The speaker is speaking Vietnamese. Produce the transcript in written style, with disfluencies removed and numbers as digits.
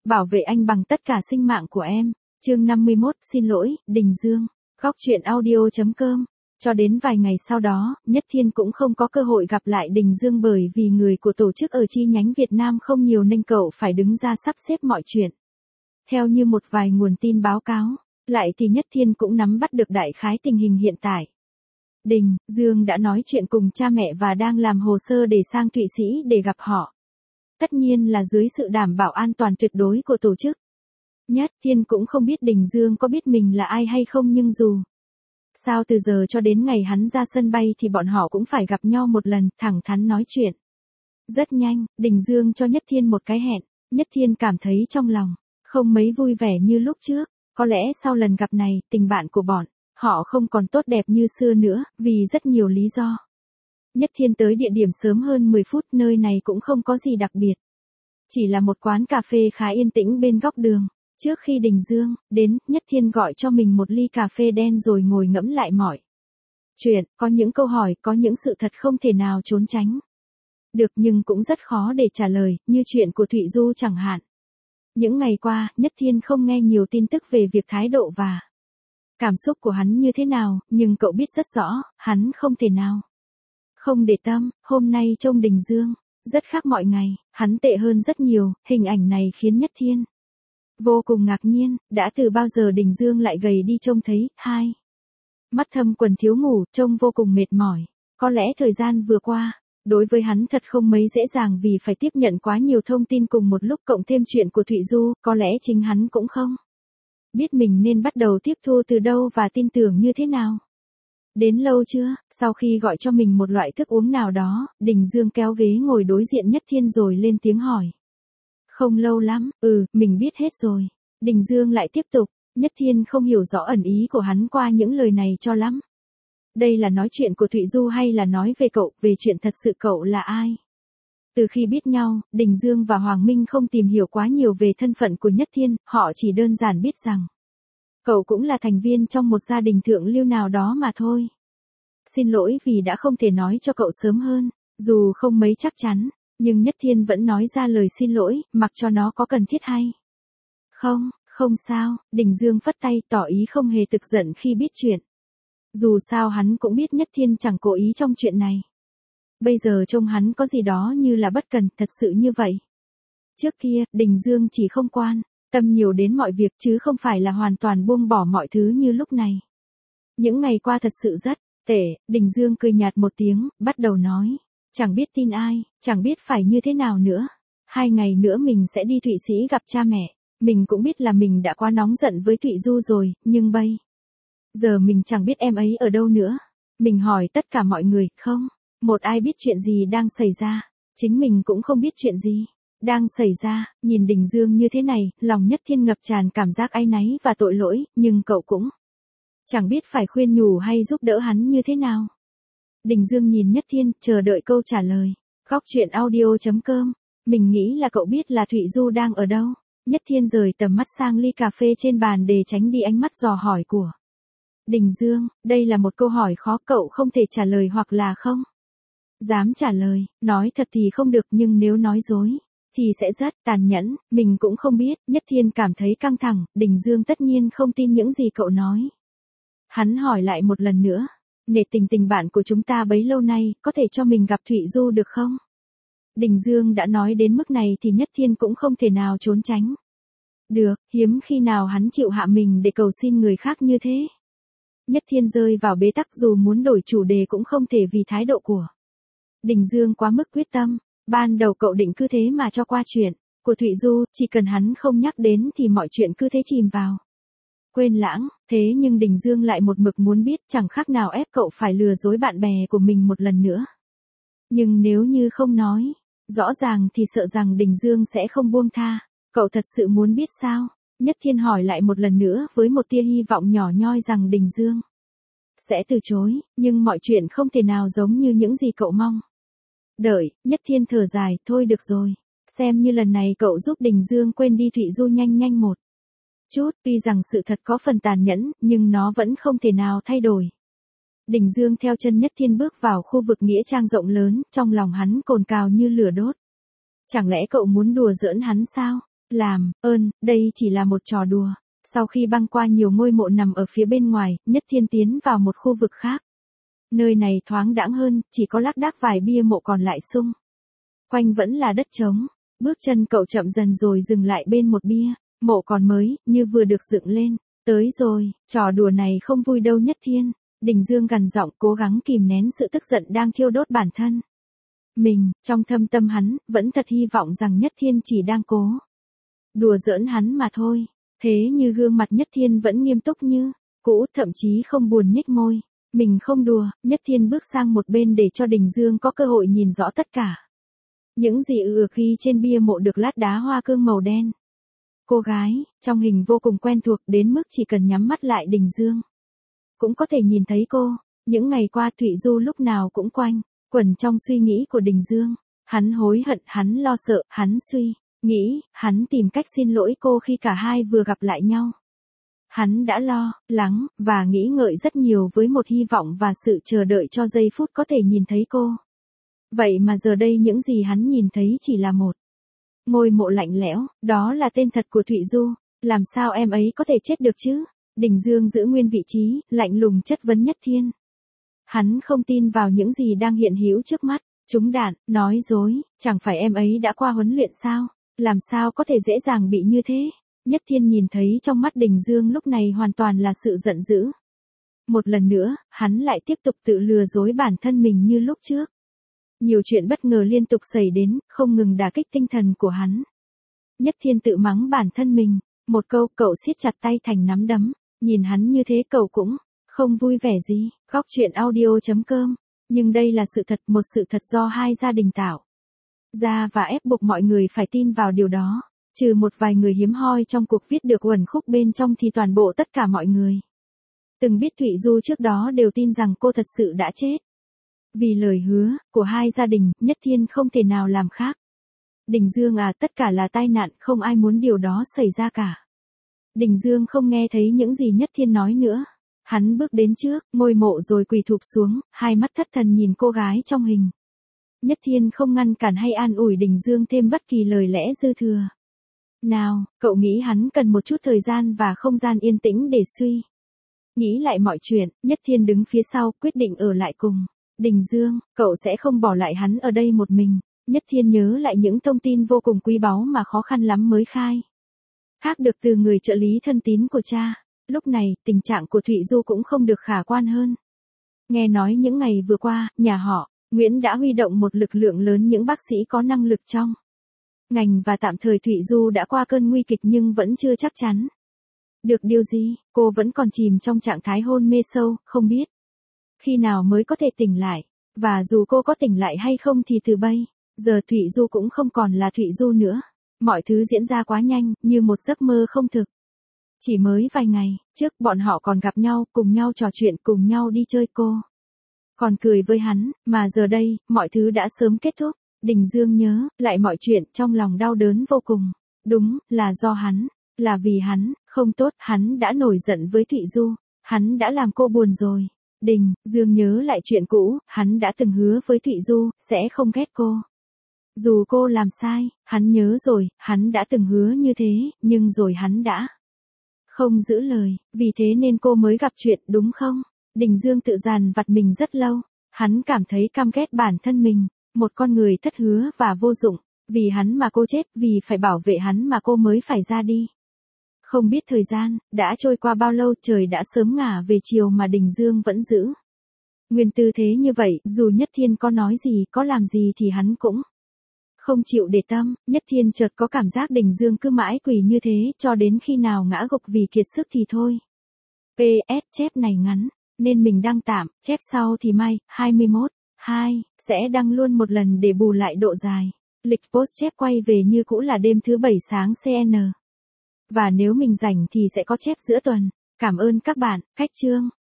bảo vệ anh bằng tất cả sinh mạng của em. Chương 51, xin lỗi, Đình Dương. Góc truyện audio.com. Cho đến vài ngày sau đó, Nhất Thiên cũng không có cơ hội gặp lại Đình Dương bởi vì người của tổ chức ở chi nhánh Việt Nam không nhiều nên cậu phải đứng ra sắp xếp mọi chuyện. Theo như một vài nguồn tin báo cáo, lại thì Nhất Thiên cũng nắm bắt được đại khái tình hình hiện tại. Đình Dương đã nói chuyện cùng cha mẹ và đang làm hồ sơ để sang Thụy Sĩ để gặp họ. Tất nhiên là dưới sự đảm bảo an toàn tuyệt đối của tổ chức. Nhất Thiên cũng không biết Đình Dương có biết mình là ai hay không, nhưng dù sao từ giờ cho đến ngày hắn ra sân bay thì bọn họ cũng phải gặp nhau một lần, thẳng thắn nói chuyện. Rất nhanh, Đình Dương cho Nhất Thiên một cái hẹn. Nhất Thiên cảm thấy trong lòng không mấy vui vẻ như lúc trước. Có lẽ sau lần gặp này, tình bạn của bọn họ không còn tốt đẹp như xưa nữa, vì rất nhiều lý do. Nhất Thiên tới địa điểm sớm hơn 10 phút, nơi này cũng không có gì đặc biệt. Chỉ là một quán cà phê khá yên tĩnh bên góc đường. Trước khi Đình Dương đến, Nhất Thiên gọi cho mình một ly cà phê đen rồi ngồi ngẫm lại mọi chuyện, có những câu hỏi, có những sự thật không thể nào trốn tránh được nhưng cũng rất khó để trả lời, như chuyện của Thụy Du chẳng hạn. Những ngày qua, Nhất Thiên không nghe nhiều tin tức về việc thái độ và cảm xúc của hắn như thế nào, nhưng cậu biết rất rõ, hắn không thể nào không để tâm. Hôm nay trông Đình Dương rất khác mọi ngày, hắn tệ hơn rất nhiều. Hình ảnh này khiến Nhất Thiên vô cùng ngạc nhiên, đã từ bao giờ Đình Dương lại gầy đi, trông thấy hai mắt thâm quầng, thiếu ngủ, trông vô cùng mệt mỏi. Có lẽ thời gian vừa qua đối với hắn thật không mấy dễ dàng vì phải tiếp nhận quá nhiều thông tin cùng một lúc, cộng thêm chuyện của Thụy Du, có lẽ chính hắn cũng không biết mình nên bắt đầu tiếp thu từ đâu và tin tưởng như thế nào. Đến lâu chưa? Sau khi gọi cho mình một loại thức uống nào đó, Đình Dương kéo ghế ngồi đối diện Nhất Thiên rồi lên tiếng hỏi. Không lâu lắm, mình biết hết rồi. Đình Dương lại tiếp tục. Nhất Thiên không hiểu rõ ẩn ý của hắn qua những lời này cho lắm. Đây là nói chuyện của Thụy Du hay là nói về cậu, về chuyện thật sự cậu là ai? Từ khi biết nhau, Đình Dương và Hoàng Minh không tìm hiểu quá nhiều về thân phận của Nhất Thiên, họ chỉ đơn giản biết rằng cậu cũng là thành viên trong một gia đình thượng lưu nào đó mà thôi. Xin lỗi vì đã không thể nói cho cậu sớm hơn, dù không mấy chắc chắn, nhưng Nhất Thiên vẫn nói ra lời xin lỗi, mặc cho nó có cần thiết hay không sao. Đình Dương phất tay tỏ ý không hề tức giận khi biết chuyện. Dù sao hắn cũng biết Nhất Thiên chẳng cố ý trong chuyện này. Bây giờ trông hắn có gì đó như là bất cần, thật sự như vậy. Trước kia, Đình Dương chỉ không quan tâm nhiều đến mọi việc chứ không phải là hoàn toàn buông bỏ mọi thứ như lúc này. Những ngày qua thật sự rất tệ. Đình Dương cười nhạt một tiếng, bắt đầu nói. Chẳng biết tin ai, chẳng biết phải như thế nào nữa. 2 ngày nữa mình sẽ đi Thụy Sĩ gặp cha mẹ. Mình cũng biết là mình đã quá nóng giận với Thụy Du rồi, nhưng bây giờ mình chẳng biết em ấy ở đâu nữa. Mình hỏi tất cả mọi người, không một ai biết chuyện gì đang xảy ra. Chính mình cũng không biết chuyện gì đang xảy ra. Nhìn Đình Dương như thế này, lòng Nhất Thiên ngập tràn cảm giác áy náy và tội lỗi, nhưng cậu cũng chẳng biết phải khuyên nhủ hay giúp đỡ hắn như thế nào. Đình Dương nhìn Nhất Thiên, chờ đợi câu trả lời. Góc truyện audio.com. Mình nghĩ là cậu biết là Thụy Du đang ở đâu. Nhất Thiên rời tầm mắt sang ly cà phê trên bàn để tránh đi ánh mắt dò hỏi của Đình Dương. Đây là một câu hỏi khó, cậu không thể trả lời hoặc là không dám trả lời. Nói thật thì không được, nhưng nếu nói dối thì sẽ rất tàn nhẫn. Mình cũng không biết. Nhất Thiên cảm thấy căng thẳng. Đình Dương tất nhiên không tin những gì cậu nói. Hắn hỏi lại một lần nữa. Nể tình bạn của chúng ta bấy lâu nay, có thể cho mình gặp Thụy Du được không? Đình Dương đã nói đến mức này thì Nhất Thiên cũng không thể nào trốn tránh được. Hiếm khi nào hắn chịu hạ mình để cầu xin người khác như thế. Nhất Thiên rơi vào bế tắc, dù muốn đổi chủ đề cũng không thể vì thái độ của Đình Dương quá mức quyết tâm. Ban đầu cậu định cứ thế mà cho qua chuyện của Thụy Du, chỉ cần hắn không nhắc đến thì mọi chuyện cứ thế chìm vào quên lãng. Thế nhưng Đình Dương lại một mực muốn biết, chẳng khác nào ép cậu phải lừa dối bạn bè của mình một lần nữa. Nhưng nếu như không nói rõ ràng thì sợ rằng Đình Dương sẽ không buông tha. Cậu thật sự muốn biết sao? Nhất Thiên hỏi lại một lần nữa với một tia hy vọng nhỏ nhoi rằng Đình Dương sẽ từ chối, nhưng mọi chuyện không thể nào giống như những gì cậu mong đợi. Nhất Thiên thở dài, thôi được rồi. Xem như lần này cậu giúp Đình Dương quên đi Thụy Du nhanh một chút. Tuy rằng sự thật có phần tàn nhẫn, nhưng nó vẫn không thể nào thay đổi. Đình Dương theo chân Nhất Thiên bước vào khu vực nghĩa trang rộng lớn, trong lòng hắn cồn cào như lửa đốt. Chẳng lẽ cậu muốn đùa giỡn hắn sao? Làm ơn, đây chỉ là một trò đùa. Sau khi băng qua nhiều ngôi mộ nằm ở phía bên ngoài, Nhất Thiên tiến vào một khu vực khác. Nơi này thoáng đãng hơn, chỉ có lác đác vài bia mộ còn lại xung quanh vẫn là đất trống. Bước chân cậu chậm dần rồi dừng lại bên một bia mộ còn mới, như vừa được dựng lên. Tới rồi, trò đùa này không vui đâu Nhất Thiên. Đình Dương gằn giọng cố gắng kìm nén sự tức giận đang thiêu đốt bản thân. Trong thâm tâm hắn, vẫn thật hy vọng rằng Nhất Thiên chỉ đang cố đùa giỡn hắn mà thôi. Thế như gương mặt Nhất Thiên vẫn nghiêm túc như cũ, thậm chí không buồn nhếch môi. Mình không đùa. Nhất Thiên bước sang một bên để cho Đình Dương có cơ hội nhìn rõ tất cả. Những gì ghi trên bia mộ được lát đá hoa cương màu đen. Cô gái, trong hình vô cùng quen thuộc đến mức chỉ cần nhắm mắt lại Đình Dương cũng có thể nhìn thấy cô. Những ngày qua Thụy Du lúc nào cũng quanh quẩn trong suy nghĩ của Đình Dương. Hắn hối hận, hắn lo sợ, hắn suy nghĩ, hắn tìm cách xin lỗi cô khi cả hai vừa gặp lại nhau. Hắn đã lo lắng và nghĩ ngợi rất nhiều với một hy vọng và sự chờ đợi cho giây phút có thể nhìn thấy cô. Vậy mà giờ đây những gì hắn nhìn thấy chỉ là một ngôi mộ lạnh lẽo. Đó là tên thật của Thụy Du. Làm sao em ấy có thể chết được chứ? Đình Dương giữ nguyên vị trí, lạnh lùng chất vấn Nhất Thiên. Hắn không tin vào những gì đang hiện hữu trước mắt. Trúng đạn, nói dối, chẳng phải em ấy đã qua huấn luyện sao? Làm sao có thể dễ dàng bị như thế? Nhất Thiên nhìn thấy trong mắt Đình Dương lúc này hoàn toàn là sự giận dữ. Một lần nữa, hắn lại tiếp tục tự lừa dối bản thân mình như lúc trước. Nhiều chuyện bất ngờ liên tục xảy đến, không ngừng đả kích tinh thần của hắn. Nhất Thiên tự mắng bản thân mình. Một câu, cậu siết chặt tay thành nắm đấm. Nhìn hắn như thế cậu cũng không vui vẻ gì. Góc truyện audio.com. Nhưng đây là sự thật, một sự thật do hai gia đình tạo ra và ép buộc mọi người phải tin vào điều đó. Trừ một vài người hiếm hoi trong cuộc viết được uẩn khúc bên trong thì toàn bộ tất cả mọi người từng biết Thụy Du trước đó đều tin rằng cô thật sự đã chết. Vì lời hứa của hai gia đình, Nhất Thiên không thể nào làm khác. Đình Dương à, tất cả là tai nạn, không ai muốn điều đó xảy ra cả. Đình Dương không nghe thấy những gì Nhất Thiên nói nữa. Hắn bước đến trước ngôi mộ rồi quỳ thụp xuống, hai mắt thất thần nhìn cô gái trong hình. Nhất Thiên không ngăn cản hay an ủi Đình Dương thêm bất kỳ lời lẽ dư thừa. Nào, cậu nghĩ hắn cần một chút thời gian và không gian yên tĩnh để suy nghĩ lại mọi chuyện. Nhất Thiên đứng phía sau, quyết định ở lại cùng Đình Dương. Cậu sẽ không bỏ lại hắn ở đây một mình. Nhất Thiên nhớ lại những thông tin vô cùng quý báu mà khó khăn lắm mới khai thác được từ người trợ lý thân tín của cha. Lúc này, tình trạng của Thụy Du cũng không được khả quan hơn. Nghe nói những ngày vừa qua, nhà họ Nguyễn đã huy động một lực lượng lớn những bác sĩ có năng lực trong ngành và tạm thời Thụy Du đã qua cơn nguy kịch nhưng vẫn chưa chắc chắn được điều gì. Cô vẫn còn chìm trong trạng thái hôn mê sâu, không biết khi nào mới có thể tỉnh lại. Và dù cô có tỉnh lại hay không thì từ bây giờ Thụy Du cũng không còn là Thụy Du nữa. Mọi thứ diễn ra quá nhanh, như một giấc mơ không thực. Chỉ mới vài ngày trước bọn họ còn gặp nhau, cùng nhau trò chuyện, cùng nhau đi chơi, cô còn cười với hắn, mà giờ đây, mọi thứ đã sớm kết thúc. Đình Dương nhớ lại mọi chuyện trong lòng đau đớn vô cùng. Đúng là do hắn, là vì hắn không tốt, hắn đã nổi giận với Thụy Du, hắn đã làm cô buồn rồi. Đình Dương nhớ lại chuyện cũ, hắn đã từng hứa với Thụy Du sẽ không ghét cô. Dù cô làm sai, hắn nhớ rồi, hắn đã từng hứa như thế, nhưng rồi hắn đã không giữ lời, vì thế nên cô mới gặp chuyện, đúng không? Đình Dương tự dằn vặt mình rất lâu. Hắn cảm thấy căm ghét bản thân mình, một con người thất hứa và vô dụng. Vì hắn mà cô chết, vì phải bảo vệ hắn mà cô mới phải ra đi. Không biết thời gian đã trôi qua bao lâu, trời đã sớm ngả về chiều mà Đình Dương vẫn giữ nguyên tư thế như vậy. Dù Nhất Thiên có nói gì, có làm gì thì hắn cũng không chịu để tâm. Nhất Thiên chợt có cảm giác Đình Dương cứ mãi quỳ như thế, cho đến khi nào ngã gục vì kiệt sức thì thôi. PS, chép này ngắn nên mình đăng tạm, chép sau thì may, 21/2, sẽ đăng luôn một lần để bù lại độ dài. Lịch post chép quay về như cũ là đêm thứ 7 sáng CN. Và nếu mình rảnh thì sẽ có chép giữa tuần. Cảm ơn các bạn, cách chương.